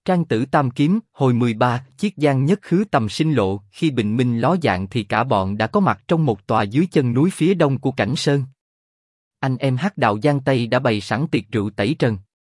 Trang Tử Tam Kiếm, hồi 13, Chiết Giang nhất khứ tầm sinh lộ. Khi bình minh ló dạng thì cả bọn đã có mặt trong một tòa dưới chân núi phía đông của Cảnh Sơn. Anh em Hắc Đạo Giang Tây đã bày sẵn tiệc rượu tẩy trần.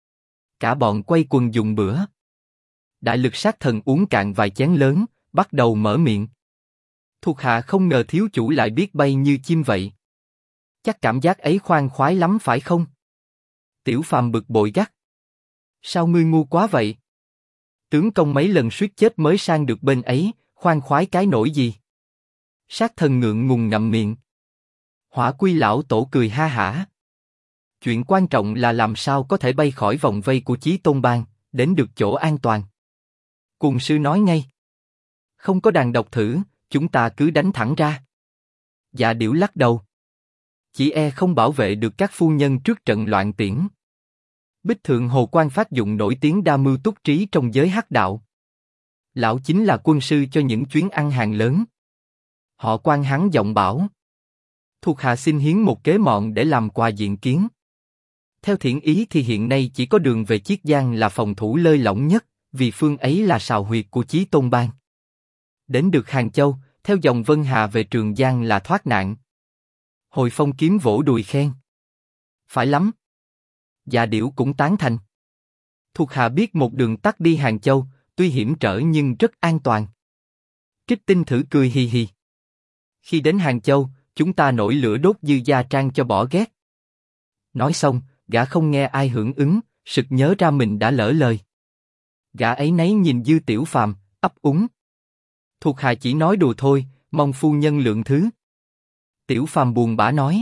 Cả bọn quay quần dùng bữa. Đại Lực Sát Thần uống cạn vài chén lớn, bắt đầu mở miệng. Thuộc hạ không ngờ thiếu chủ lại biết bay như chim vậy. Chắc cảm giác ấy khoan khoái lắm phải không? Tiểu Phàm bực bội gắt. Sao ngươi ngu quá vậy? Tướng công mấy lần suýt chết mới sang được bên ấy, khoan khoái cái nỗi gì? Sát Thần ngượng ngùng ngậm miệng. Hỏa Quy lão tổ cười ha hả. Chuyện quan trọng là làm sao có thể bay khỏi vòng vây của Chí Tôn Bang, đến được chỗ an toàn. Cùng sư nói ngay. Không có đàn độc thử, chúng ta cứ đánh thẳng ra. Dạ Điểu lắc đầu. Chỉ e không bảo vệ được các phu nhân trước trận loạn tiễn. Bích Thượng Hồ Quan Phát dụng nổi tiếng đa mưu túc trí trong giới hắc đạo. Lão chính là quân sư cho những chuyến ăn hàng lớn. Họ Quan hắn giọng bảo. Thuộc hạ xin hiến một kế mọn để làm quà diện kiến. Theo thiện ý thì hiện nay chỉ có đường về Chiết Giang là phòng thủ lơi lỏng nhất, vì phương ấy là sào huyệt của Chí Tôn Bang. Đến được Hàng Châu, theo dòng Vân Hà về Trường Giang là thoát nạn. Hồi Phong kiếm vỗ đùi khen. Phải lắm. Dạ Điểu cũng tán thành. Thuộc hạ biết một đường tắt đi Hàng Châu, tuy hiểm trở nhưng rất an toàn. Trích Tinh Thử cười hì hì. Khi đến Hàng Châu, chúng ta nổi lửa đốt Dư Gia Trang cho bỏ ghét. Nói xong, gã không nghe ai hưởng ứng, sực nhớ ra mình đã lỡ lời. Gã ấy nấy nhìn Dư Tiểu Phàm, ấp úng. Thuộc hạ chỉ nói đùa thôi, mong phu nhân lượng thứ. Tiểu Phàm buồn bã nói.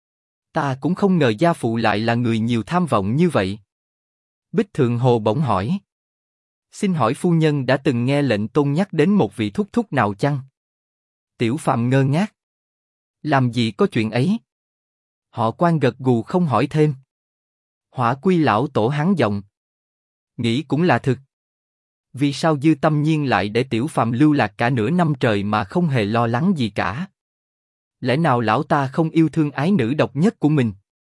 Ta cũng không ngờ gia phụ lại là người nhiều tham vọng như vậy. Bích Thượng Hồ bỗng hỏi. Xin hỏi phu nhân đã từng nghe lệnh tôn nhắc đến một vị thúc thúc nào chăng? Tiểu Phàm ngơ ngác. Làm gì có chuyện ấy? Họ Quan gật gù không hỏi thêm. Hỏa Quy lão tổ hắn giọng. Nghĩ cũng là thực. Vì sao Dư Tâm Nhiên lại để Tiểu Phàm lưu lạc cả nửa năm trời mà không hề lo lắng gì cả? Lẽ nào lão ta không yêu thương ái nữ độc nhất của mình?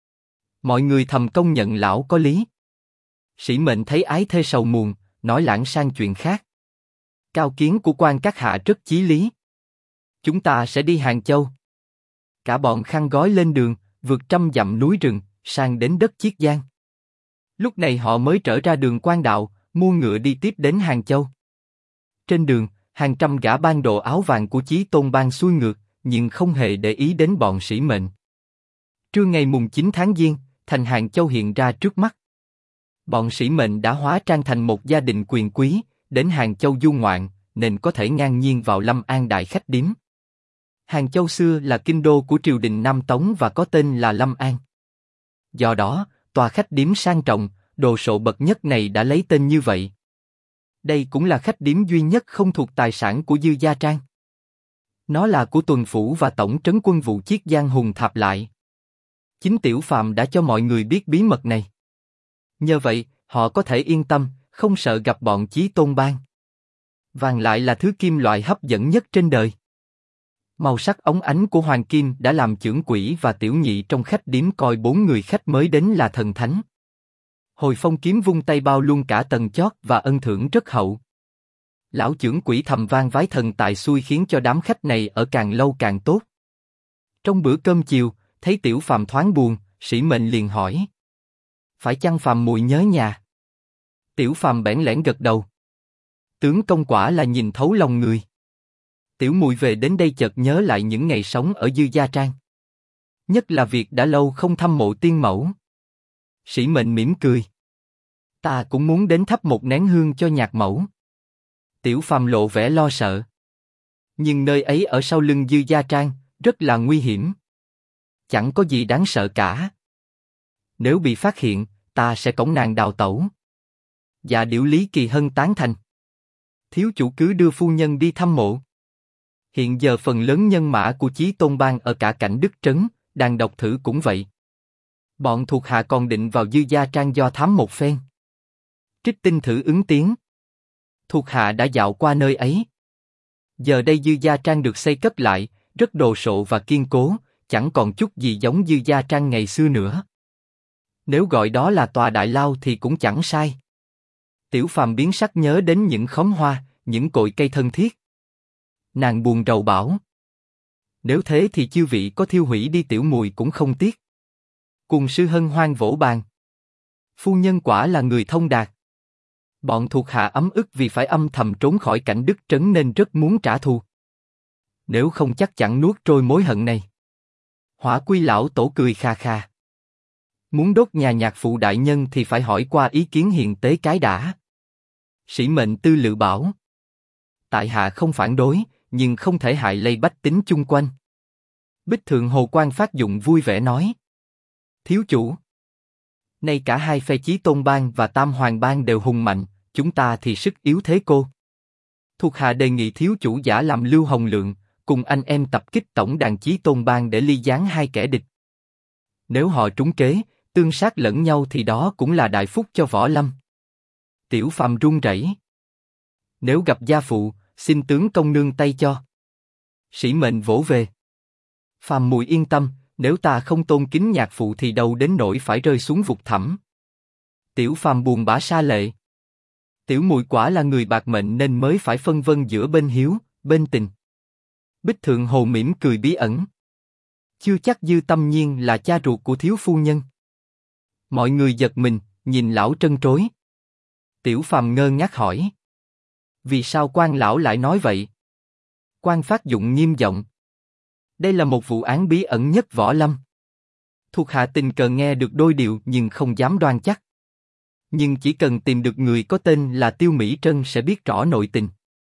Mọi người thầm công nhận lão có lý. Sĩ Mệnh thấy ái thê sầu muộn, nói lãng sang chuyện khác. Cao kiến của quan các hạ rất chí lý. Chúng ta sẽ đi Hàng Châu. Cả bọn khăn gói lên đường, vượt trăm dặm núi rừng, sang đến đất Chiết Giang. Lúc này họ mới trở ra đường quan đạo, mua ngựa đi tiếp đến Hàng Châu. Trên đường, hàng trăm gã ban đồ áo vàng của Chí Tôn Bang xuôi ngược, nhưng không hề để ý đến bọn Sĩ Mệnh. Trưa ngày mùng 9 tháng Giêng, thành Hàng Châu hiện ra trước mắt. Bọn Sĩ Mệnh đã hóa trang thành một gia đình quyền quý, đến Hàng Châu du ngoạn, nên có thể ngang nhiên vào Lâm An đại khách điếm. Hàng Châu xưa là kinh đô của triều đình Nam Tống và có tên là Lâm An. Do đó, tòa khách điếm sang trọng, đồ sộ bậc nhất này đã lấy tên như vậy. Đây cũng là khách điếm duy nhất không thuộc tài sản của Dư Gia Trang. Nó là của tuần phủ và tổng trấn quân vụ Chiết Giang Hùng Thạp lại. Chính Tiểu Phàm đã cho mọi người biết bí mật này. Nhờ vậy, họ có thể yên tâm, không sợ gặp bọn Chí Tôn Bang. Vàng lại là thứ kim loại hấp dẫn nhất trên đời. Màu sắc óng ánh của hoàng kim đã làm chưởng quỷ và tiểu nhị trong khách điếm coi 4 người khách mới đến là thần thánh. Hồi Phong kiếm vung tay bao luôn cả tầng chót và ân thưởng rất hậu. Lão chưởng quỷ thầm van vái thần tài xui khiến cho đám khách này ở càng lâu càng tốt. Trong bữa cơm chiều, thấy Tiểu Phàm thoáng buồn, Sĩ Mệnh liền hỏi. Phải chăng Phàm muội nhớ nhà? Tiểu Phàm bẽn lẽn gật đầu. Tướng công quả là nhìn thấu lòng người. Tiểu muội về đến đây chợt nhớ lại những ngày sống ở Dư Gia Trang. Nhất là việc đã lâu không thăm mộ tiên mẫu. Sĩ Mệnh mỉm cười. Ta cũng muốn đến thắp một nén hương cho nhạc mẫu. Tiểu Phàm lộ vẻ lo sợ. Nhưng nơi ấy ở sau lưng Dư Gia Trang, rất là nguy hiểm. Chẳng có gì đáng sợ cả. Nếu bị phát hiện, ta sẽ cõng nàng đào tẩu. Dạ Điểu Lý Kỳ Hân tán thành. Thiếu chủ cứ đưa phu nhân đi thăm mộ. Hiện giờ phần lớn nhân mã của Chí Tôn Bang ở cả Cảnh Đức Trấn, đàn độc thử cũng vậy. Bọn thuộc hạ còn định vào Dư Gia Trang do thám một phen. Trích Tinh Thử ứng tiếng. Thuộc hạ đã dạo qua nơi ấy. Giờ đây Dư Gia Trang được xây cất lại, rất đồ sộ và kiên cố, chẳng còn chút gì giống Dư Gia Trang ngày xưa nữa. Nếu gọi đó là tòa đại lao thì cũng chẳng sai. Tiểu Phàm biến sắc nhớ đến những khóm hoa, những cội cây thân thiết. Nàng buồn rầu bảo. Nếu thế thì chư vị có thiêu hủy đi Tiểu Mùi cũng không tiếc. Cùng sư hân hoan vỗ bàn. Phu nhân quả là người thông đạt. Bọn thuộc hạ ấm ức vì phải âm thầm trốn khỏi cảnh Đức Trấn nên rất muốn trả thù. Nếu không chắc chẳng nuốt trôi mối hận này. Hỏa Quy lão tổ cười kha kha. Muốn đốt nhà nhạc phụ đại nhân thì phải hỏi qua ý kiến hiền tế cái đã. Sĩ mệnh tư lự bảo. Tại hạ không phản đối, nhưng không thể hại lây bách tính chung quanh. Bích Thượng Hồ Quan Phát Dụng vui vẻ nói. Thiếu chủ. Nay cả hai phe Chí Tôn Bang và Tam Hoàng Bang đều hùng mạnh, chúng ta thì sức yếu thế cô. Thuộc hạ đề nghị thiếu chủ giả làm Lưu Hồng Lượng, cùng anh em tập kích tổng đàn Chí Tôn Bang để ly gián hai kẻ địch. Nếu họ trúng kế, tương sát lẫn nhau thì đó cũng là đại phúc cho võ lâm. Tiểu Phàm run rẩy. Nếu gặp gia phụ, xin tướng công nương tay cho. Sĩ mệnh vỗ về. Phàm Mùi yên tâm, nếu ta không tôn kính nhạc phụ thì đâu đến nỗi phải rơi xuống vực thẳm. Tiểu Phàm buồn bã sa lệ. Tiểu Mùi quả là người bạc mệnh nên mới phải phân vân giữa bên hiếu, bên tình. Bích Thượng Hồ mỉm cười bí ẩn. Chưa chắc Dư Tâm Nhiên là cha ruột của thiếu phu nhân. Mọi người giật mình, nhìn lão trân trối. Tiểu Phàm ngơ ngác hỏi. Vì sao Quan lão lại nói vậy? Quan Phát Dụng nghiêm giọng. Đây là một vụ án bí ẩn nhất võ lâm. Thuộc hạ tình cờ nghe được đôi điều nhưng không dám đoan chắc. Nhưng chỉ cần tìm được người có tên là Tiêu Mỹ Trân sẽ biết rõ nội tình.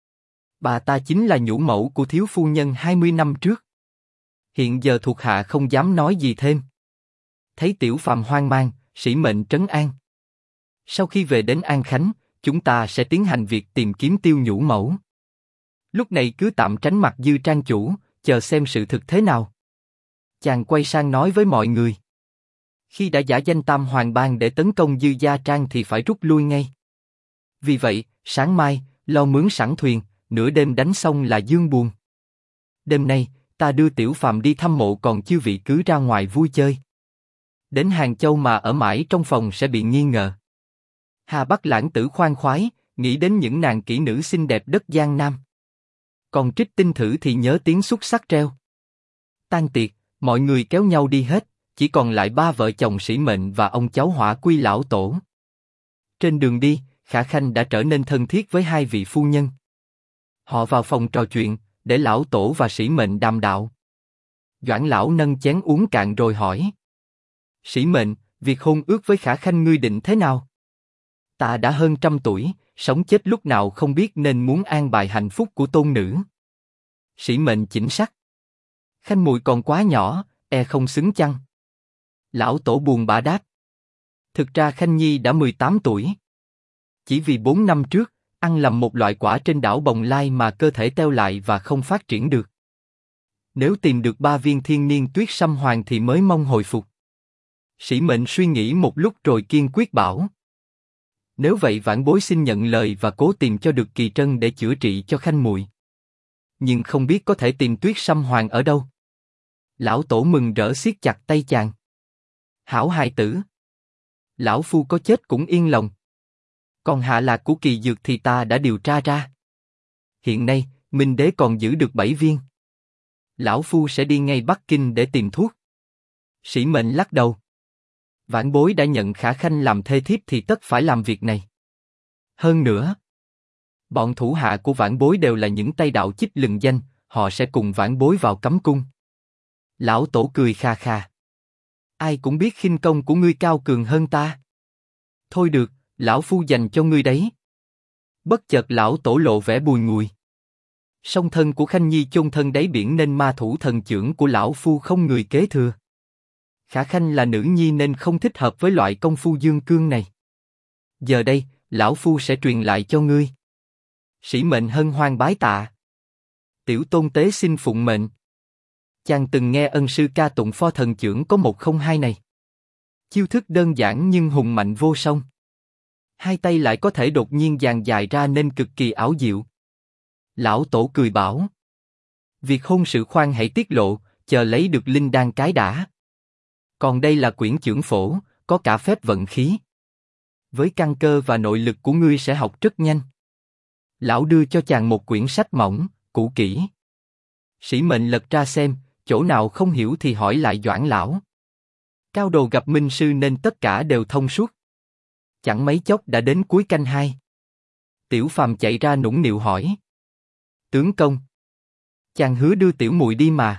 Bà ta chính là nhũ mẫu của thiếu phu nhân 20 năm trước. Hiện giờ thuộc hạ không dám nói gì thêm. Thấy Tiểu Phàm hoang mang, sĩ mệnh trấn an. Sau khi về đến An Khánh, chúng ta sẽ tiến hành việc tìm kiếm Tiêu nhũ mẫu. Lúc này cứ tạm tránh mặt Dư trang chủ, chờ xem sự thực thế nào. Chàng quay sang nói với mọi người. Khi đã giả danh Tam Hoàng Bang để tấn công Dư Gia Trang thì phải rút lui ngay. Vì vậy, sáng mai, lo mướn sẵn thuyền, nửa đêm đánh xong là dương buồn. Đêm nay, ta đưa Tiểu Phàm đi thăm mộ còn chư vị cứ ra ngoài vui chơi. Đến Hàng Châu mà ở mãi trong phòng sẽ bị nghi ngờ. Hà Bắc lãng tử khoan khoái, nghĩ đến những nàng kỹ nữ xinh đẹp đất Giang Nam. Còn Trích Tinh Thử thì nhớ tiếng xúc sắc treo. Tan tiệc, mọi người kéo nhau đi hết, chỉ còn lại ba vợ chồng Sĩ Mệnh và ông cháu Hỏa Quy lão tổ. Trên đường đi, Khả Khanh đã trở nên thân thiết với hai vị phu nhân. Họ vào phòng trò chuyện, để lão tổ và Sĩ Mệnh đàm đạo. Doãn lão nâng chén uống cạn rồi hỏi. Sĩ Mệnh, việc hôn ước với Khả Khanh ngươi định thế nào? Ta đã hơn 100 tuổi, sống chết lúc nào không biết nên muốn an bài hạnh phúc của tôn nữ. Sĩ Mệnh chỉnh sắc. Khanh muội còn quá nhỏ, e không xứng chăng? Lão tổ buồn bã đáp. Thực ra Khanh Nhi đã 18 tuổi. Chỉ vì 4 năm trước, ăn lầm một loại quả trên đảo Bồng Lai mà cơ thể teo lại và không phát triển được. Nếu tìm được 3 viên thiên niên tuyết sâm hoàng thì mới mong hồi phục. Sĩ Mệnh suy nghĩ một lúc rồi kiên quyết bảo. Nếu vậy vãn bối xin nhận lời và cố tìm cho được kỳ trân để chữa trị cho Khanh muội. Nhưng không biết có thể tìm tuyết sâm hoàng ở đâu. Lão tổ mừng rỡ siết chặt tay chàng. Hảo hài tử. Lão phu có chết cũng yên lòng. Còn hạ lạc của kỳ dược thì ta đã điều tra ra. Hiện nay, Minh Đế còn giữ được 7 viên. Lão phu sẽ đi ngay Bắc Kinh để tìm thuốc. Sĩ Mệnh lắc đầu. Vãn bối đã nhận Khả Khanh làm thê thiếp thì tất phải làm việc này. Hơn nữa, bọn thủ hạ của vãn bối đều là những tay đạo chích lừng danh, họ sẽ cùng vãn bối vào cấm cung. Lão tổ cười kha kha. Ai cũng biết khinh công của ngươi cao cường hơn ta. Thôi được, lão phu dành cho ngươi đấy. Bất chợt lão tổ lộ vẻ bùi ngùi. Song thân của Khanh Nhi chôn thân đáy biển nên ma thủ thần chưởng của lão phu không người kế thừa. Khả Khanh là nữ nhi nên không thích hợp với loại công phu dương cương này. Giờ đây, lão phu sẽ truyền lại cho ngươi. Sĩ Mệnh hân hoan bái tạ. Tiểu tôn tế xin phụng mệnh. Chàng từng nghe ân sư ca tụng pho thần chưởng có 102 này. Chiêu thức đơn giản nhưng hùng mạnh vô song. Hai tay lại có thể đột nhiên dàn dài ra nên cực kỳ ảo diệu. Lão tổ cười bảo. Việc hôn sự khoan hãy tiết lộ, chờ lấy được linh đan cái đã. Còn đây là quyển chưởng phổ, có cả phép vận khí. Với căn cơ và nội lực của ngươi sẽ học rất nhanh. Lão đưa cho chàng một quyển sách mỏng, cũ kỹ. Sĩ Mệnh lật ra xem, chỗ nào không hiểu thì hỏi lại Doãn lão. Cao đồ gặp minh sư nên tất cả đều thông suốt. Chẳng mấy chốc đã đến cuối canh 2. Tiểu Phàm chạy ra nũng nịu hỏi. Tướng công, chàng hứa đưa tiểu muội đi mà.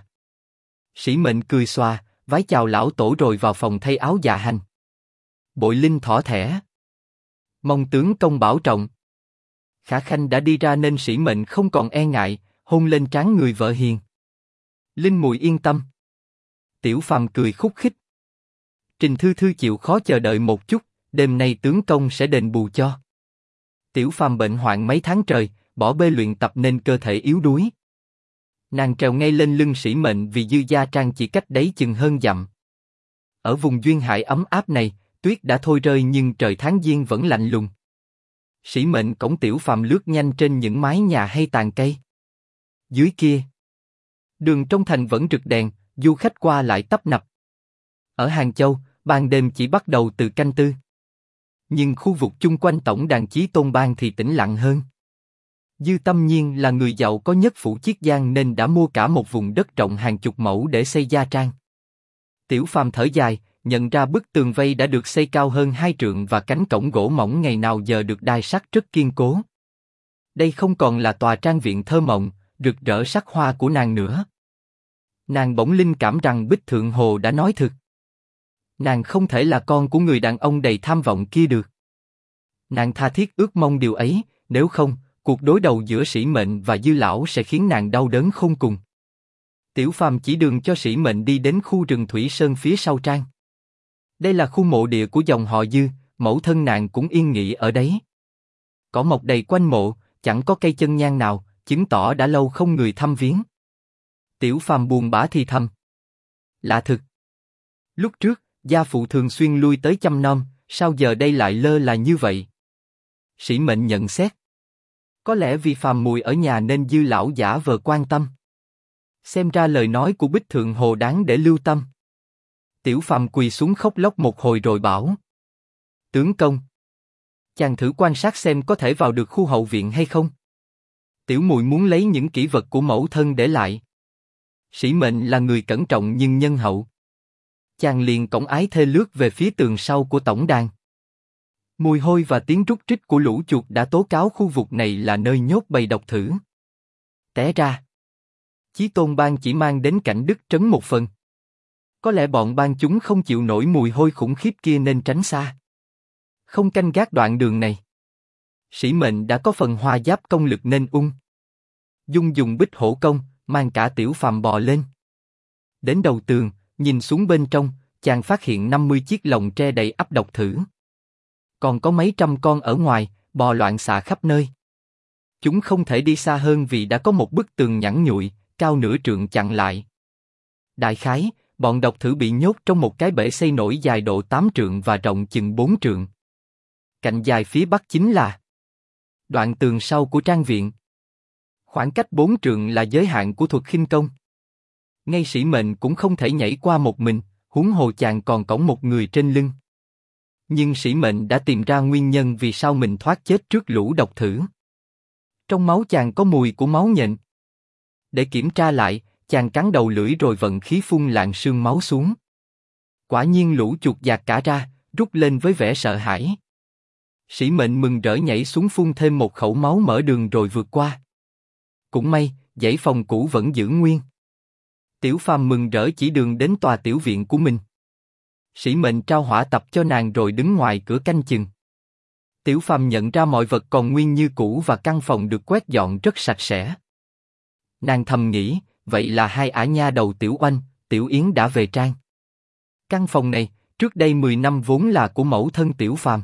Sĩ Mệnh cười xòa, vái chào lão tổ rồi vào phòng thay áo dạ hành. Bội Linh thỏ thẻ. Mong tướng công bảo trọng. Khả Khanh đã đi ra nên Sĩ Mệnh không còn e ngại, hôn lên trán người vợ hiền. Linh muội yên tâm. Tiểu Phàm cười khúc khích. Trình Thư Thư chịu khó chờ đợi một chút, đêm nay tướng công sẽ đền bù cho. Tiểu Phàm bệnh hoạn mấy tháng trời, bỏ bê luyện tập nên cơ thể yếu đuối. Nàng trèo ngay lên lưng Sĩ Mệnh vì Dư Gia Trang chỉ cách đấy chừng hơn dặm. Ở vùng duyên hải ấm áp này, tuyết đã thôi rơi nhưng trời tháng giêng vẫn lạnh lùng. Sĩ Mệnh cõng Tiểu Phàm lướt nhanh trên những mái nhà hay tàn cây. Dưới kia, đường trong thành vẫn rực đèn, du khách qua lại tấp nập. Ở Hàng Châu, ban đêm chỉ bắt đầu từ canh 4. Nhưng khu vực chung quanh tổng đàn Chí Tôn Bang thì tĩnh lặng hơn. Dư Tâm Nhiên là người giàu có nhất phủ Chiết Giang nên đã mua cả một vùng đất rộng hàng chục mẫu để xây gia trang. Tiểu Phàm thở dài, nhận ra bức tường vây đã được xây cao hơn 2 trượng và cánh cổng gỗ mỏng ngày nào giờ được đai sắt rất kiên cố. Đây không còn là tòa trang viện thơ mộng, rực rỡ sắc hoa của nàng nữa. Nàng bỗng linh cảm rằng Bích Thượng Hồ đã nói thực. Nàng không thể là con của người đàn ông đầy tham vọng kia được. Nàng tha thiết ước mong điều ấy, nếu không, cuộc đối đầu giữa Sĩ Mệnh và Dư lão sẽ khiến nàng đau đớn khôn cùng. Tiểu Phàm chỉ đường cho Sĩ Mệnh đi đến khu rừng Thủy Sơn phía sau trang. Đây là khu mộ địa của dòng họ Dư, mẫu thân nàng cũng yên nghỉ ở đấy. Cỏ mọc đầy quanh mộ, chẳng có cây chân nhang nào, chứng tỏ đã lâu không người thăm viếng. Tiểu Phàm buồn bã thì thầm. Lạ thực. Lúc trước, gia phụ thường xuyên lui tới chăm nom, sao giờ đây lại lơ là như vậy? Sĩ Mệnh nhận xét. Có lẽ vì Phàm mùi ở nhà nên Dư lão giả vờ quan tâm. Xem ra lời nói của Bích Thượng Hồ đáng để lưu tâm. Tiểu Phàm quỳ xuống khóc lóc một hồi rồi bảo. Tướng công, chàng thử quan sát xem có thể vào được khu hậu viện hay không? Tiểu muội muốn lấy những kỷ vật của mẫu thân để lại. Sĩ Mệnh là người cẩn trọng nhưng nhân hậu. Chàng liền cõng ái thê lướt về phía tường sau của tổng đàn. Mùi hôi và tiếng rúc rít của lũ chuột đã tố cáo khu vực này là nơi nhốt bầy độc thử. Té ra, Chí Tôn Bang chỉ mang đến cảnh Đức Trấn một phần. Có lẽ bọn bang chúng không chịu nổi mùi hôi khủng khiếp kia nên tránh xa. Không canh gác đoạn đường này. Sĩ Mệnh đã có phần hoa giáp công lực nên dung dùng bích hổ công, mang cả Tiểu Phàm bò lên. Đến đầu tường, nhìn xuống bên trong, chàng phát hiện 50 chiếc lồng tre đầy ắp độc thử. Còn có mấy trăm con ở ngoài, bò loạn xạ khắp nơi. Chúng không thể đi xa hơn vì đã có một bức tường nhẵn nhụi, cao nửa trượng chặn lại. Đại khái, bọn độc thử bị nhốt trong một cái bể xây nổi dài độ 8 trượng và rộng chừng 4 trượng. Cạnh dài phía bắc chính là đoạn tường sau của trang viện. Khoảng cách 4 trượng là giới hạn của thuật khinh công. Ngay Sĩ Mệnh cũng không thể nhảy qua một mình, huống hồ chàng còn cõng một người trên lưng. Nhưng Sĩ Mệnh đã tìm ra nguyên nhân vì sao mình thoát chết trước lũ độc thử. Trong máu chàng có mùi của máu nhện. Để kiểm tra lại, chàng cắn đầu lưỡi rồi vận khí phun làn sương máu xuống. Quả nhiên lũ chuột dạt cả ra, rút lên với vẻ sợ hãi. Sĩ Mệnh mừng rỡ nhảy xuống phun thêm một khẩu máu mở đường rồi vượt qua. Cũng may, dãy phòng cũ vẫn giữ nguyên. Tiểu Phàm mừng rỡ chỉ đường đến tòa tiểu viện của mình. Sĩ Mệnh trao hỏa tập cho nàng rồi đứng ngoài cửa canh chừng. Tiểu Phàm nhận ra mọi vật còn nguyên như cũ và căn phòng được quét dọn rất sạch sẽ. Nàng thầm nghĩ, vậy là hai ả nha đầu Tiểu Oanh, Tiểu Yến đã về trang. Căn phòng này, trước đây 10 năm vốn là của mẫu thân Tiểu Phàm.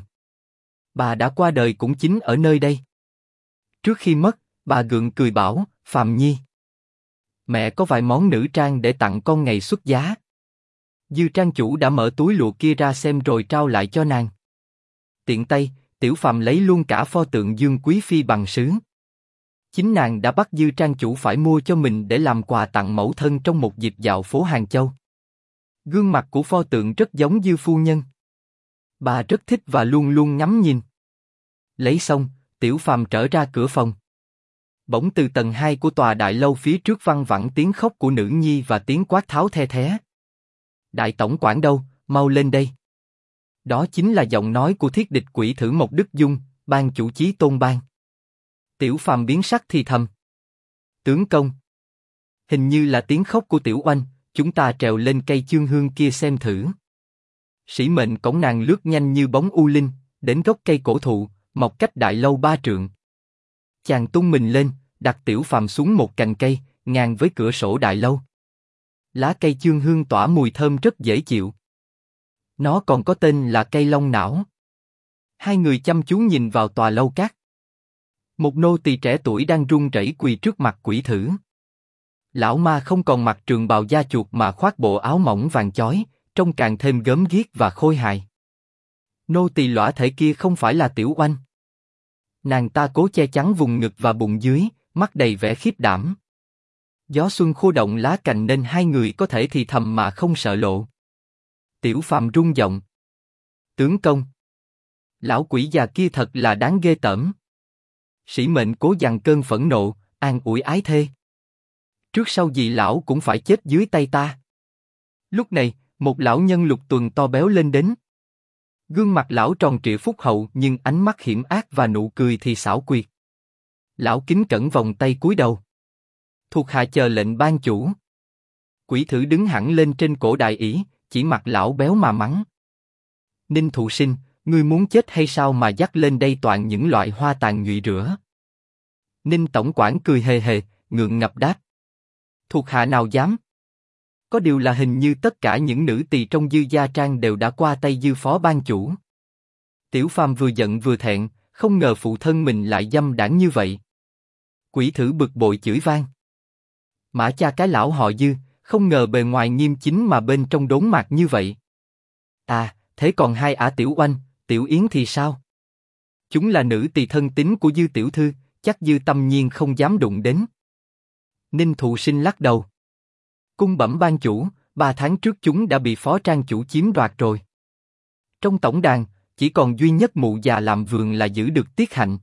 Bà đã qua đời cũng chính ở nơi đây. Trước khi mất, bà gượng cười bảo, Phàm Nhi, mẹ có vài món nữ trang để tặng con ngày xuất giá. Dư trang chủ đã mở túi lụa kia ra xem rồi trao lại cho nàng. Tiện tay, Tiểu Phàm lấy luôn cả pho tượng Dương Quý Phi bằng sứ. Chính nàng đã bắt Dư trang chủ phải mua cho mình để làm quà tặng mẫu thân trong một dịp dạo phố Hàng Châu. Gương mặt của pho tượng rất giống Dư phu nhân. Bà rất thích và luôn luôn ngắm nhìn. Lấy xong, Tiểu Phàm trở ra cửa phòng. Bỗng từ tầng 2 của tòa đại lâu phía trước văng vẳng tiếng khóc của nữ nhi và tiếng quát tháo the thé. Đại tổng quản đâu, mau lên đây. Đó chính là giọng nói của thiết địch quỷ thử Mộc Đức Dung, ban chủ Chí Tôn Bang. Tiểu Phàm biến sắc thì thầm. Tướng công. Hình như là tiếng khóc của Tiểu Oanh, chúng ta trèo lên cây chương hương kia xem thử. Sĩ mệnh cổng nàng lướt nhanh như bóng u linh, đến gốc cây cổ thụ, mọc cách đại lâu 3 trượng. Chàng tung mình lên, đặt Tiểu Phàm xuống một cành cây, ngang với cửa sổ đại lâu. Lá cây chương hương tỏa mùi thơm rất dễ chịu. Nó còn có tên là cây long não. Hai người chăm chú nhìn vào tòa lâu cát. Một nô tỳ trẻ tuổi đang run rẩy quỳ trước mặt quỷ thử. Lão ma không còn mặc trường bào da chuột mà khoác bộ áo mỏng vàng chói, trông càng thêm gớm ghiếc và khôi hài. Nô tỳ lõa thể kia không phải là Tiểu Oanh. Nàng ta cố che chắn vùng ngực và bụng dưới, mắt đầy vẻ khiếp đảm. Gió xuân khô động lá cành nên hai người có thể thì thầm mà không sợ lộ. Tiểu Phàm rung giọng. Tướng công. Lão quỷ già kia thật là đáng ghê tởm. Sĩ mệnh cố dằn cơn phẫn nộ, an ủi ái thê. Trước sau gì lão cũng phải chết dưới tay ta. Lúc này, một lão nhân lục tuần to béo lên đến. Gương mặt lão tròn trịa phúc hậu nhưng ánh mắt hiểm ác và nụ cười thì xảo quyệt. Lão kính cẩn vòng tay cúi đầu. Thuộc hạ chờ lệnh ban chủ. Quỷ thử đứng hẳn lên trên cổ đại ỷ, chỉ mặt lão béo mà mắng. Ninh Thụ Sinh, ngươi muốn chết hay sao mà dắt lên đây toàn những loại hoa tàn nhụy rửa? Ninh tổng quản cười hề hề, ngượng ngập đáp. Thuộc hạ nào dám? Có điều là hình như tất cả những nữ tỳ trong Dư Gia Trang đều đã qua tay Dư phó ban chủ. Tiểu Phàm vừa giận vừa thẹn, không ngờ phụ thân mình lại dâm đảng như vậy. Quỷ thử bực bội chửi vang. Mã cha cái lão họ Dư, không ngờ bề ngoài nghiêm chính mà bên trong đốn mạc như vậy. À, thế còn hai ả Tiểu Oanh, Tiểu Yến thì sao? Chúng là nữ tỳ thân tín của Dư tiểu thư, chắc Dư Tâm Nhiên không dám đụng đến. Ninh Thụ Sinh lắc đầu. Cung bẩm ban chủ, 3 tháng trước chúng đã bị phó trang chủ chiếm đoạt rồi. Trong tổng đàn, chỉ còn duy nhất mụ già làm vườn là giữ được tiết hạnh.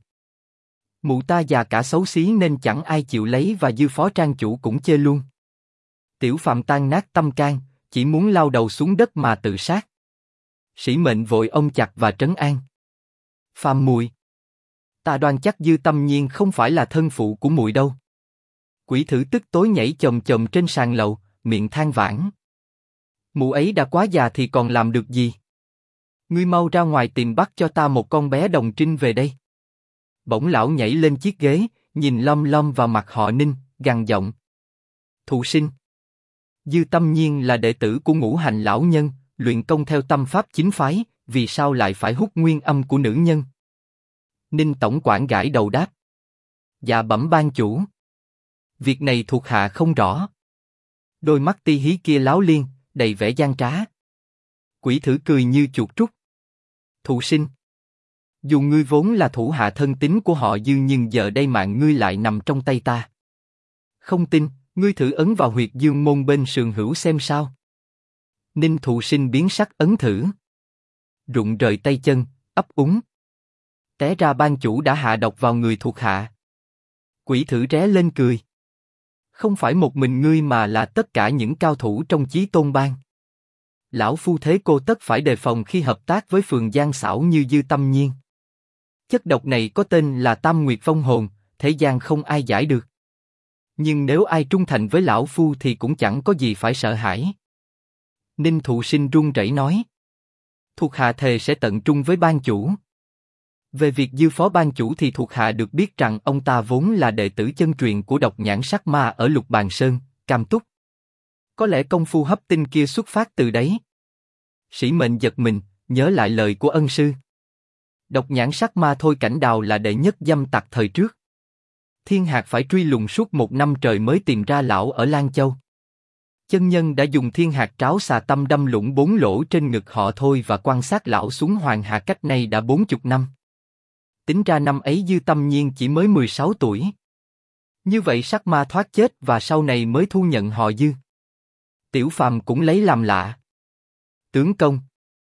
Mụ ta già cả xấu xí nên chẳng ai chịu lấy và Dư phó trang chủ cũng chê luôn. Tiểu Phàm tan nát tâm can, chỉ muốn lao đầu xuống đất mà tự sát. Sĩ mệnh vội ôm chặt và trấn an. Phàm muội, ta đoan chắc Dư Tâm Nhiên không phải là thân phụ của muội đâu. Quỷ thử tức tối nhảy chồm chồm trên sàn lầu, miệng than vãn. Mụ ấy đã quá già thì còn làm được gì? Ngươi mau ra ngoài tìm bắt cho ta một con bé đồng trinh về đây. Bỗng lão nhảy lên chiếc ghế, nhìn lom lom vào mặt họ Ninh, gằn giọng. Thụ Sinh. Dư Tâm Nhiên là đệ tử của Ngũ Hành lão nhân, luyện công theo tâm pháp chính phái, vì sao lại phải hút nguyên âm của nữ nhân? Ninh tổng quản gãi đầu đáp. Dạ bẩm ban chủ. Việc này thuộc hạ không rõ. Đôi mắt ti hí kia láo liên, đầy vẻ gian trá. Quỷ thử cười như chuột trút. Thụ Sinh. Dù ngươi vốn là thủ hạ thân tín của họ Dư nhưng giờ đây mạng ngươi lại nằm trong tay ta. Không tin, ngươi thử ấn vào huyệt dương môn bên sườn hữu xem sao. Ninh Thụ Sinh biến sắc ấn thử. Rụng rời tay chân, ấp úng. Té ra ban chủ đã hạ độc vào người thuộc hạ. Quỷ thử ré lên cười. Không phải một mình ngươi mà là tất cả những cao thủ trong Chí Tôn Bang. Lão phu thế cô tất phải đề phòng khi hợp tác với phường gian xảo như Dư Tâm Nhiên. Chất độc này có tên là Tam Nguyệt Vong Hồn, thế gian không ai giải được. Nhưng nếu ai trung thành với lão phu thì cũng chẳng có gì phải sợ hãi. Ninh Thụ Sinh run rẩy nói. Thuộc hạ thề sẽ tận trung với ban chủ. Về việc Dư phó ban chủ thì thuộc hạ được biết rằng ông ta vốn là đệ tử chân truyền của Độc Nhãn Sắc Ma ở Lục Bàn Sơn, Cam Túc. Có lẽ công phu hấp tinh kia xuất phát từ đấy. Sĩ mệnh giật mình, nhớ lại lời của ân sư. Độc Nhãn Sắc Ma Thôi Cảnh Đào là đệ nhất dâm tặc thời trước. Thiên Hạc phải truy lùng suốt 1 năm trời mới tìm ra lão ở Lan Châu. Chân nhân đã dùng thiên hạt tráo xà tâm đâm lũng 4 lỗ trên ngực họ Thôi và quan sát lão xuống Hoàng Hà cách nay đã 40 năm. Tính ra năm ấy Dư Tâm Nhiên chỉ mới 16 tuổi. Như vậy Sắc Ma thoát chết và sau này mới thu nhận họ Dư. Tiểu Phàm cũng lấy làm lạ. Tướng công.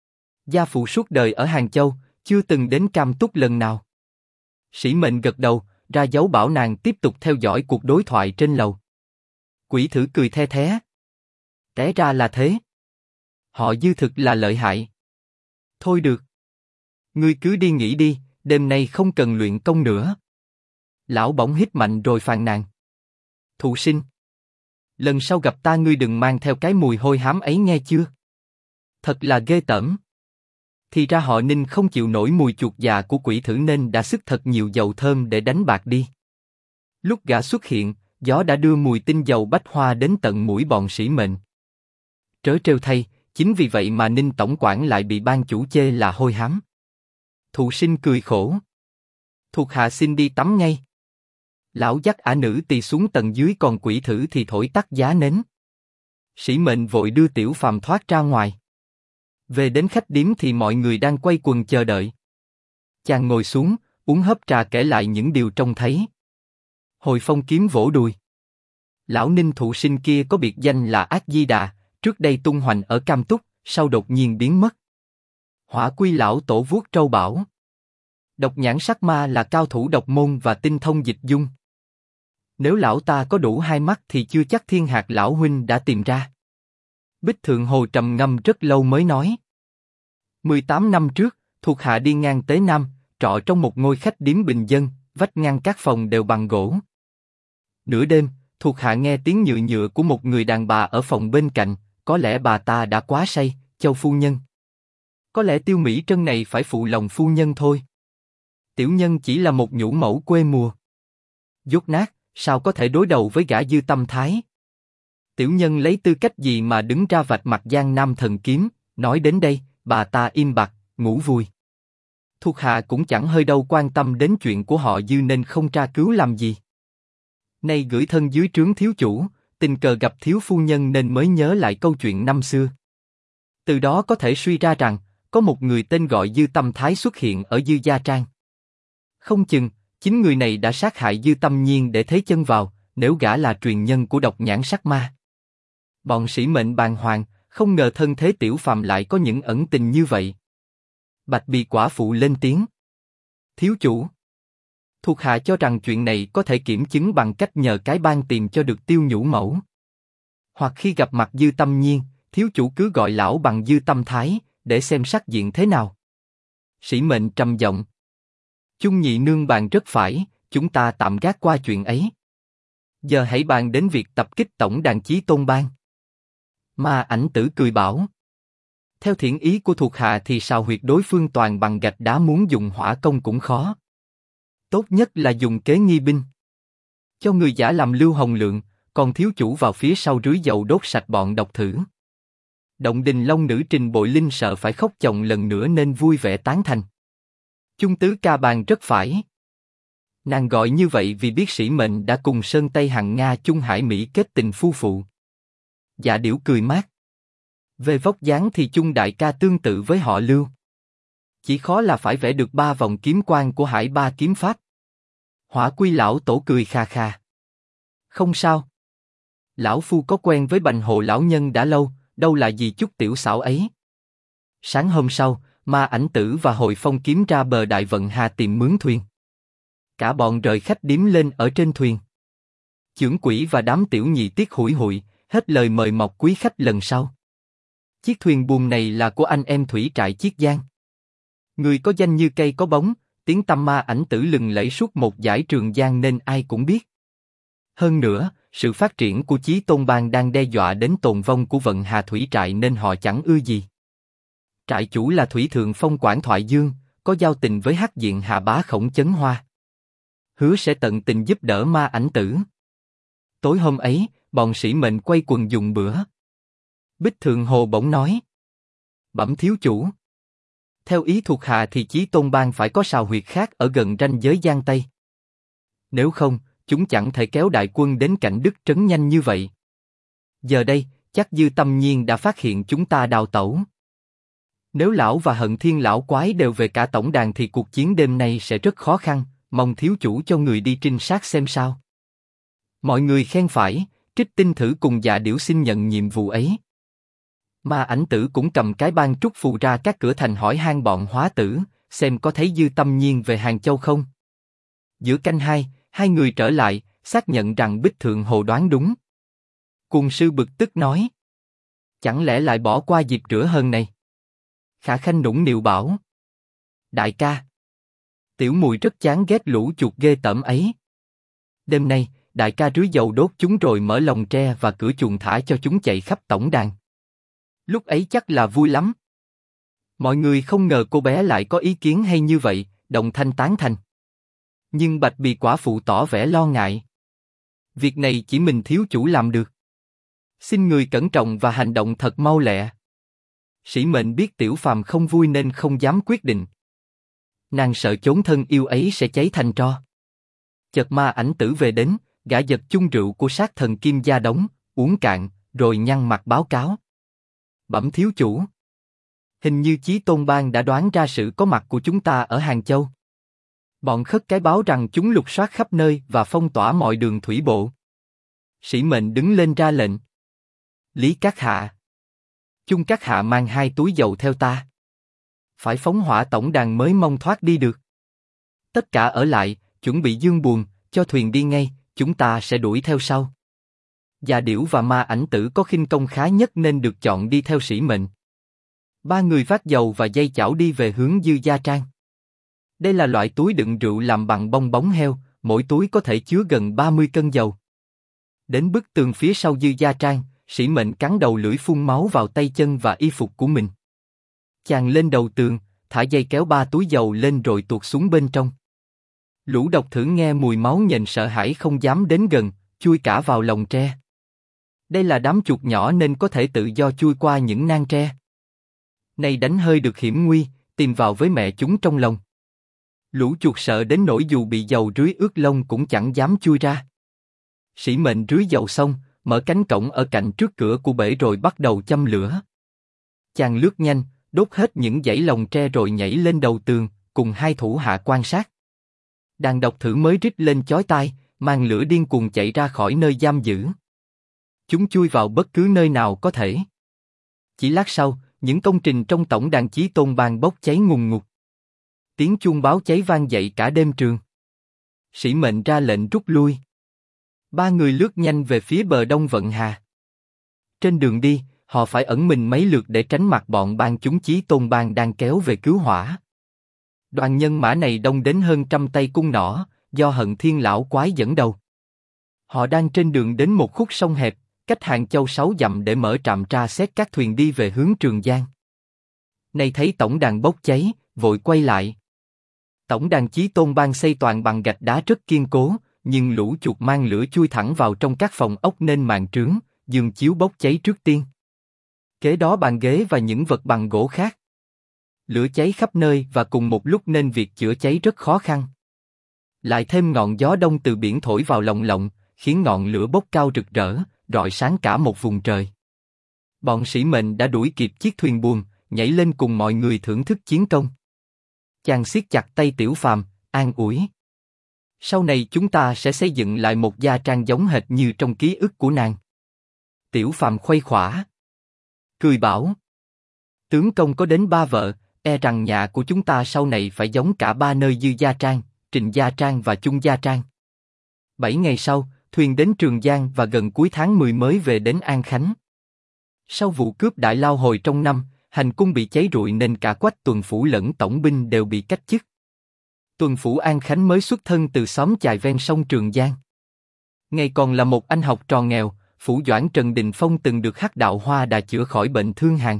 Gia phụ suốt đời ở Hàng Châu, chưa từng đến Cam Túc lần nào. Sĩ Mệnh gật đầu, ra dấu bảo nàng tiếp tục theo dõi cuộc đối thoại trên lầu. Quỷ thử cười the thé. Té ra là thế. Họ Dư thực là lợi hại. Thôi được. Ngươi cứ đi nghỉ đi, đêm nay không cần luyện công nữa. Lão bỗng hít mạnh rồi phàn nàn. Thụ sinh. Lần sau gặp ta ngươi đừng mang theo cái mùi hôi hám ấy nghe chưa? Thật là ghê tởm. Thì ra họ Ninh không chịu nổi mùi chuột già của quỷ thử nên đã xức thật nhiều dầu thơm để đánh bạc đi. Lúc gã xuất hiện, gió đã đưa mùi tinh dầu bách hoa đến tận mũi bọn Sĩ Mệnh. Trớ trêu thay, chính vì vậy mà Ninh tổng quản lại bị ban chủ chê là hôi hám. Thụ sinh cười khổ. Thuộc hạ xin đi tắm ngay. Lão dắt ả nữ tỳ xuống tầng dưới còn quỷ thử thì thổi tắt giá nến. Sĩ Mệnh vội đưa Tiểu Phàm thoát ra ngoài. Về đến khách điếm thì mọi người đang quay quần chờ đợi. Chàng ngồi xuống, uống hớp trà kể lại những điều trông thấy. Hồi Phong kiếm vỗ đùi. Lão Ninh thụ sinh kia có biệt danh là Ác Di Đà, trước đây tung hoành ở Cam Túc, sau đột nhiên biến mất. Hỏa Quy lão tổ vuốt trâu bảo. Độc Nhãn Sắc Ma là cao thủ độc môn và tinh thông dịch dung. Nếu lão ta có đủ hai mắt thì chưa chắc Thiên Hạc lão huynh đã tìm ra. Bích Thượng Hồ trầm ngâm rất lâu mới nói. 18 năm trước, thuộc hạ đi ngang Tế Nam, trọ trong một ngôi khách điếm bình dân, vách ngăn các phòng đều bằng gỗ. Nửa đêm, thuộc hạ nghe tiếng nhựa nhựa của một người đàn bà ở phòng bên cạnh, có lẽ bà ta đã quá say, Châu phu nhân. Có lẽ Tiêu Mỹ Trân này phải phụ lòng phu nhân thôi. Tiểu nhân chỉ là một nhũ mẫu quê mùa. Dốt nát, sao có thể đối đầu với gã Dư Tâm Thái? Tiểu nhân lấy tư cách gì mà đứng ra vạch mặt Giang Nam thần kiếm, nói đến đây, bà ta im bặt, ngủ vùi. Thuộc hạ cũng chẳng hơi đâu quan tâm đến chuyện của họ Dư nên không tra cứu làm gì. Nay gửi thân dưới trướng thiếu chủ, tình cờ gặp thiếu phu nhân nên mới nhớ lại câu chuyện năm xưa. Từ đó có thể suy ra rằng, có một người tên gọi Dư Tâm Thái xuất hiện ở Dư Gia Trang. Không chừng, chính người này đã sát hại Dư Tâm Nhiên để thế chân vào, nếu gã là truyền nhân của Độc Nhãn Sắc Ma. Bọn Sĩ Mệnh bàng hoàng, không ngờ thân thế Tiểu Phàm lại có những ẩn tình như vậy. Bạch Bì quả phụ lên tiếng. Thiếu chủ. Thuộc hạ cho rằng chuyện này có thể kiểm chứng bằng cách nhờ cái bang tìm cho được Tiêu nhũ mẫu. Hoặc khi gặp mặt Dư Tâm Nhiên, thiếu chủ cứ gọi lão bằng Dư Tâm Thái, để xem sắc diện thế nào. Sĩ Mệnh trầm giọng. Chung nhị nương bàn rất phải, chúng ta tạm gác qua chuyện ấy. Giờ hãy bàn đến việc tập kích tổng đàn Chí Tôn bang. Ma Ảnh Tử cười bảo. Theo thiện ý của thuộc hạ thì sao huyệt đối phương toàn bằng gạch đá, muốn dùng hỏa công cũng khó. Tốt nhất là dùng kế nghi binh. Cho người giả làm Lưu Hồng Lượng, còn thiếu chủ vào phía sau rưới dầu đốt sạch bọn độc thử. Động Đình Long nữ Trình Bội Linh sợ phải khóc chồng lần nữa nên vui vẻ tán thành. Chung tứ ca bàn rất phải. Nàng gọi như vậy vì biết Sĩ Mệnh đã cùng Sơn Tây Hằng Nga Chung Hải Mỹ kết tình phu phụ. Dạ Điểu cười mát. Về vóc dáng thì Chung đại ca tương tự với họ Lưu. Chỉ khó là phải vẽ được 3 vòng kiếm quang của Hải Ba kiếm pháp. Hỏa Quy lão tổ cười kha kha. Không sao. Lão phu có quen với Bành Hộ lão nhân đã lâu, đâu là gì chút tiểu xảo ấy. Sáng hôm sau, Ma Ảnh Tử và Hồi Phong kiếm ra bờ Đại Vận Hà tìm mướn thuyền. Cả bọn rời khách điếm lên ở trên thuyền. Chưởng Quỷ và đám tiểu nhị tiết hủi hụi, hết lời mời mọc quý khách lần sau. Chiếc thuyền buồm này là của anh em thủy trại Chiết Giang. Người có danh như cây có bóng, tiếng tăm Ma Ảnh Tử lừng lẫy suốt một dải Trường Giang nên ai cũng biết. Hơn nữa, sự phát triển của Chí Tôn bang đang đe dọa đến tồn vong của Vận Hà thủy trại nên họ chẳng ưa gì. Trại chủ là Thủy Thượng Phong Quản Thoại Dương, có giao tình với Hắc Diện Hạ Bá Khổng Chấn Hoa. Hứa sẽ tận tình giúp đỡ Ma Ảnh Tử. Tối hôm ấy, bọn Sĩ Mệnh quay quần dùng bữa. Bích Thượng Hồ bỗng nói. Bẩm thiếu chủ. Theo ý thuộc hạ thì Chí Tôn bang phải có sào huyệt khác ở gần ranh giới Giang Tây. Nếu không, chúng chẳng thể kéo đại quân đến Cảnh Đức Trấn nhanh như vậy. Giờ đây, chắc Dư Tâm Nhiên đã phát hiện chúng ta đào tẩu. Nếu lão và Hận Thiên lão quái đều về cả tổng đàn thì cuộc chiến đêm nay sẽ rất khó khăn, mong thiếu chủ cho người đi trinh sát xem sao. Mọi người khen phải, Trích Tinh Thử cùng Dạ Điểu xin nhận nhiệm vụ ấy. Ma Ảnh Tử cũng cầm cái ban trúc phù ra các cửa thành hỏi han bọn hóa tử, xem có thấy Dư Tâm Nhiên về Hàng Châu không. Giữa canh hai, hai người trở lại, xác nhận rằng Bích Thượng Hồ đoán đúng. Cuồng sư bực tức nói: chẳng lẽ lại bỏ qua dịp rửa hờn này? Khả Khanh nũng nịu bảo: đại ca, tiểu mùi rất chán ghét lũ chuột ghê tởm ấy. Đêm nay, đại ca rưới dầu đốt chúng rồi mở lồng tre và cửa chuồng thả cho chúng chạy khắp tổng đàn. Lúc ấy chắc là vui lắm. Mọi người không ngờ cô bé lại có ý kiến hay như vậy, đồng thanh tán thành. Nhưng Bạch Bì quả phụ tỏ vẻ lo ngại. Việc này chỉ mình thiếu chủ làm được. Xin người cẩn trọng và hành động thật mau lẹ. Sĩ Mệnh biết Tiểu Phàm không vui nên không dám quyết định. Nàng sợ chốn thân yêu ấy sẽ cháy thành tro. Chợt Ma Ảnh Tử về đến, gã giật chung rượu của sát thần Kim Gia Đống, uống cạn, rồi nhăn mặt báo cáo. Bẩm thiếu chủ. Hình như Chí Tôn Bang đã đoán ra sự có mặt của chúng ta ở Hàng Châu. Bọn khất cái báo rằng chúng lục soát khắp nơi và phong tỏa mọi đường thủy bộ. Sĩ Mệnh đứng lên ra lệnh. Lý Các Hạ. Chung Các Hạ mang 2 túi dầu theo ta. Phải phóng hỏa tổng đàn mới mong thoát đi được. Tất cả ở lại, chuẩn bị dương buồm, cho thuyền đi ngay, chúng ta sẽ đuổi theo sau. Già Điểu và Ma Ảnh Tử có khinh công khá nhất nên được chọn đi theo Sĩ Mệnh. 3 người vác dầu và dây chảo đi về hướng Dư Gia Trang. Đây là loại túi đựng rượu làm bằng bong bóng heo, mỗi túi có thể chứa gần 30 cân dầu. Đến bức tường phía sau Dư Gia Trang, Sĩ Mệnh cắn đầu lưỡi phun máu vào tay chân và y phục của mình. Chàng lên đầu tường, thả dây kéo 3 túi dầu lên rồi tuột xuống bên trong. Lũ độc thử nghe mùi máu nhện sợ hãi không dám đến gần, chui cả vào lồng tre. Đây là đám chuột nhỏ nên có thể tự do chui qua những nang tre. Nay đánh hơi được hiểm nguy, tìm vào với mẹ chúng trong lồng. Lũ chuột sợ đến nỗi dù bị dầu rưới ướt lông cũng chẳng dám chui ra. Sĩ Mệnh rưới dầu xong, mở cánh cổng ở cạnh trước cửa của bể rồi bắt đầu châm lửa. Chàng lướt nhanh, đốt hết những dãy lồng tre rồi nhảy lên đầu tường, cùng 2 thủ hạ quan sát. Đàn độc thử mới rít lên chói tai, màn lửa điên cuồng chạy ra khỏi nơi giam giữ. Chúng chui vào bất cứ nơi nào có thể. Chỉ lát sau, những công trình trong tổng đàn Chí Tôn Bang bốc cháy ngùn ngụt. Tiếng chuông báo cháy vang dậy cả đêm trường. Sĩ Mệnh ra lệnh rút lui. 3 người lướt nhanh về phía bờ đông Vận Hà. Trên đường đi, họ phải ẩn mình mấy lượt để tránh mặt bọn bang chúng Chí Tôn Bang đang kéo về cứu hỏa. Đoàn nhân mã này đông đến hơn 100 tay cung nỏ, do Hận Thiên lão quái dẫn đầu. Họ đang trên đường đến một khúc sông hẹp, cách Hàng Châu 6 dặm để mở trạm tra xét các thuyền đi về hướng Trường Giang. Nay thấy tổng đàn bốc cháy, vội quay lại. Tổng đàn Chí Tôn Bang xây toàn bằng gạch đá rất kiên cố, nhưng lũ chuột mang lửa chui thẳng vào trong các phòng ốc nên màn trướng, giường chiếu bốc cháy trước tiên. Kế đó bàn ghế và những vật bằng gỗ khác. Lửa cháy khắp nơi và cùng một lúc nên việc chữa cháy rất khó khăn. Lại thêm ngọn gió đông từ biển thổi vào lồng lộng, khiến ngọn lửa bốc cao rực rỡ, rọi sáng cả một vùng trời. Bọn Sĩ Mệnh đã đuổi kịp chiếc thuyền buồm, nhảy lên cùng mọi người thưởng thức chiến công. Chàng siết chặt tay Tiểu Phàm, an ủi. Sau này chúng ta sẽ xây dựng lại một gia trang giống hệt như trong ký ức của nàng. Tiểu Phàm khuây khỏa, cười bảo. Tướng công có đến 3 vợ, e rằng nhà của chúng ta sau này phải giống cả 3 nơi Dư Gia Trang, Trịnh Gia Trang và Chung Gia Trang. 7 ngày sau, thuyền đến Trường Giang và gần cuối tháng 10 mới về đến An Khánh. Sau vụ cướp Đại Lao hồi trong năm, hành cung bị cháy rụi nên cả Quách tuần phủ lẫn tổng binh đều bị cách chức. Tuần phủ An Khánh mới xuất thân từ xóm chài ven sông Trường Giang. Ngày còn là một anh học trò nghèo, phủ doãn Trần Đình Phong từng được Hắc Đạo Hoa Đà chữa khỏi bệnh thương hàn.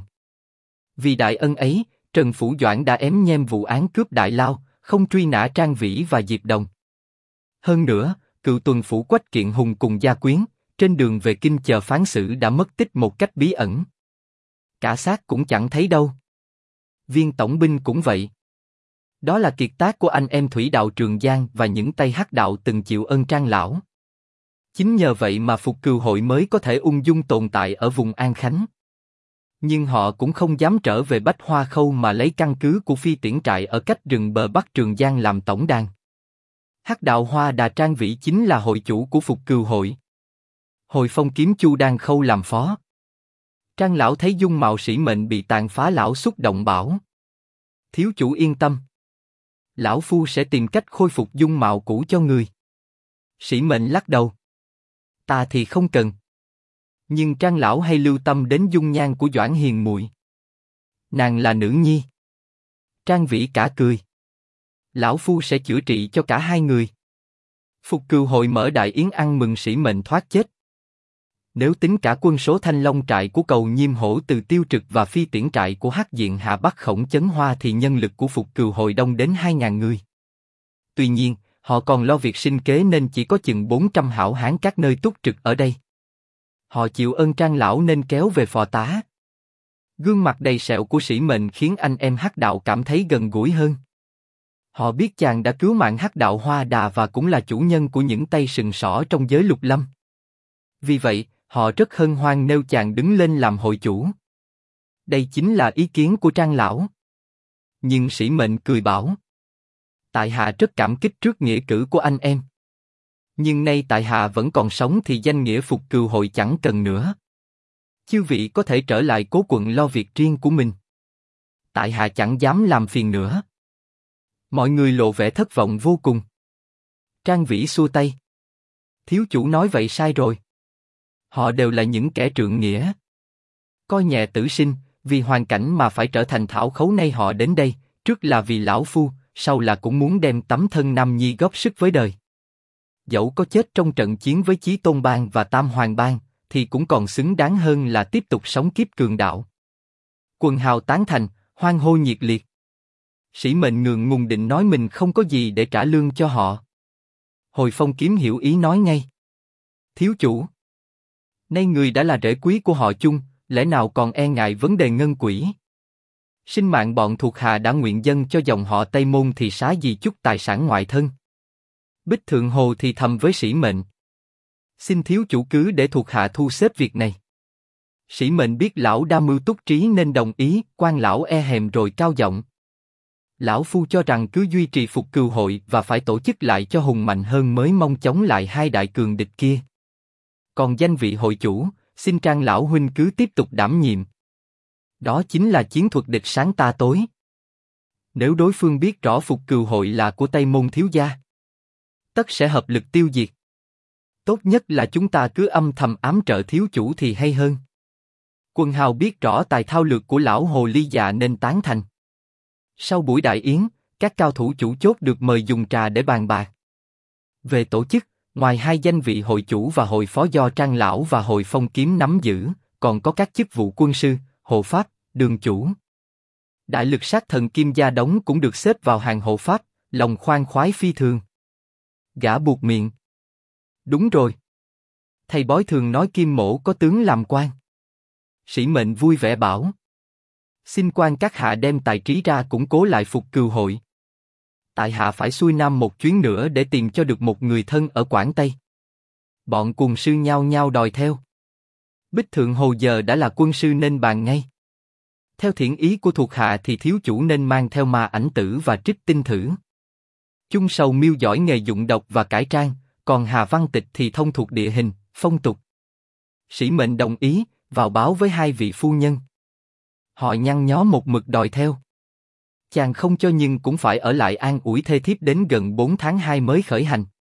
Vì đại ân ấy, Trần phủ doãn đã ém nhem vụ án cướp Đại Lao, không truy nã Trang Vĩ và Diệp Đồng. Hơn nữa, cựu tuần phủ Quách Kiện Hùng cùng gia quyến, trên đường về kinh chờ phán xử đã mất tích một cách bí ẩn. Cả xác cũng chẳng thấy đâu. Viên tổng binh cũng vậy. Đó là kiệt tác của anh em thủy đạo Trường Giang và những tay Hắc Đạo từng chịu ơn Trang lão. Chính nhờ vậy mà Phục Cừu hội mới có thể ung dung tồn tại ở vùng An Khánh. Nhưng họ cũng không dám trở về Bách Hoa Khâu mà lấy căn cứ của Phi Tiễn trại ở cách rừng bờ Bắc Trường Giang làm tổng đàn. Hắc Đạo Hoa Đà Trang Vĩ chính là hội chủ của Phục Cừu hội. Hồi Phong kiếm Chu Đan Khâu làm phó. Trang lão thấy dung mạo Sĩ Mệnh bị tàn phá, lão xúc động bảo: thiếu chủ yên tâm, lão phu sẽ tìm cách khôi phục dung mạo cũ cho người. Sĩ Mệnh lắc đầu: ta thì không cần. Nhưng Trang lão hay lưu tâm đến dung nhan của Doãn Hiền muội. Nàng là nữ nhi. Trang Vĩ cả cười: lão phu sẽ chữa trị cho cả hai người. Phục Cừu hội mở đại yến ăn mừng Sĩ Mệnh thoát chết. Nếu tính cả quân số Thanh Long trại của Cầu Nhiêm Hổ, Từ Tiêu Trực và Phi Tiễn trại của Hắc Diện Hạ Bắc Khổng Chấn Hoa thì nhân lực của Phục Cừu hội đông đến 2.000 người. Tuy nhiên, họ còn lo việc sinh kế nên chỉ có chừng 400 hảo hán các nơi túc trực ở đây. Họ chịu ơn Trang lão nên kéo về phò tá. Gương mặt đầy sẹo của Sĩ Mệnh khiến anh em Hắc đạo cảm thấy gần gũi hơn. Họ biết chàng đã cứu mạng Hắc đạo Hoa Đà và cũng là chủ nhân của những tay sừng sỏ trong giới lục lâm. Vì vậy, họ rất hân hoan nêu chàng đứng lên làm hội chủ. Đây chính là ý kiến của Trang lão. Nhưng Sĩ Mệnh cười bảo: tại hạ rất cảm kích trước nghĩa cử của anh em. Nhưng nay tại hạ vẫn còn sống thì danh nghĩa Phục Cừu hội chẳng cần nữa. Chư vị có thể trở lại Cố quận lo việc riêng của mình. Tại hạ chẳng dám làm phiền nữa. Mọi người lộ vẻ thất vọng vô cùng. Trang Vĩ xua tay: thiếu chủ nói vậy sai rồi. Họ đều là những kẻ trượng nghĩa, coi nhẹ tử sinh, vì hoàn cảnh mà phải trở thành thảo khấu. Nay họ đến đây, trước là vì lão phu, sau là cũng muốn đem tấm thân nam nhi góp sức với đời. Dẫu có chết trong trận chiến với Chí Tôn bang và Tam Hoàng bang, thì cũng còn xứng đáng hơn là tiếp tục sống kiếp cường đạo. Quần hào tán thành, hoan hô nhiệt liệt. Sĩ Mệnh ngượng ngùng định nói mình không có gì để trả lương cho họ. Hồi Phong Kiếm hiểu ý nói ngay: thiếu chủ, nay người đã là rễ quý của họ chung, lẽ nào còn e ngại vấn đề ngân quỹ? Sinh mạng bọn thuộc hạ đã nguyện dâng cho dòng họ Tây Môn thì xá gì chút tài sản ngoại thân. Bích Thượng Hồ thì thầm với Sĩ Mệnh: xin thiếu chủ cứ để thuộc hạ thu xếp việc này. Sĩ Mệnh biết lão đa mưu túc trí nên đồng ý. Quan lão e hèm rồi cao giọng: lão phu cho rằng cứ duy trì Phục Cừu hội và phải tổ chức lại cho hùng mạnh hơn mới mong chống lại hai đại cường địch kia. Còn danh vị hội chủ, xin Trang lão huynh cứ tiếp tục đảm nhiệm. Đó chính là chiến thuật địch sáng ta tối. Nếu đối phương biết rõ Phục Cừu hội là của Tây Môn thiếu gia, tất sẽ hợp lực tiêu diệt. Tốt nhất là chúng ta cứ âm thầm ám trợ thiếu chủ thì hay hơn. Quần hào biết rõ tài thao lược của lão hồ ly già nên tán thành. Sau buổi đại yến, các cao thủ chủ chốt được mời dùng trà để bàn bạc. Về tổ chức, ngoài hai danh vị hội chủ và hội phó do Trang lão và Hồi Phong Kiếm nắm giữ, còn có các chức vụ quân sư, hộ pháp, đường chủ. Đại lực sát thần Kim Gia Đống cũng được xếp vào hàng hộ pháp, lòng khoan khoái phi thường. Gã buộc miệng: đúng rồi. Thầy bói thường nói Kim mỗ có tướng làm quan. Sĩ Mệnh vui vẻ bảo: xin quan các hạ đem tài trí ra củng cố lại Phục Cừu hội. Tại hạ phải xuôi nam một chuyến nữa để tìm cho được một người thân ở Quảng Tây. Bọn quần sư nhao nhao đòi theo. Bích Thượng Hồ giờ đã là quân sư nên bàn ngay. Theo thiện ý của thuộc hạ thì thiếu chủ nên mang theo Ma Ảnh Tử và Trích Tinh thử. Chung Sầu Miêu giỏi nghề dụng độc và cải trang, còn Hà Văn Tịch thì thông thuộc địa hình, phong tục. Sĩ Mệnh đồng ý, vào báo với hai vị phu nhân. Họ nhăn nhó một mực đòi theo. Chàng không cho nhưng cũng phải ở lại an ủi thê thiếp đến gần 4 tháng 2 mới khởi hành.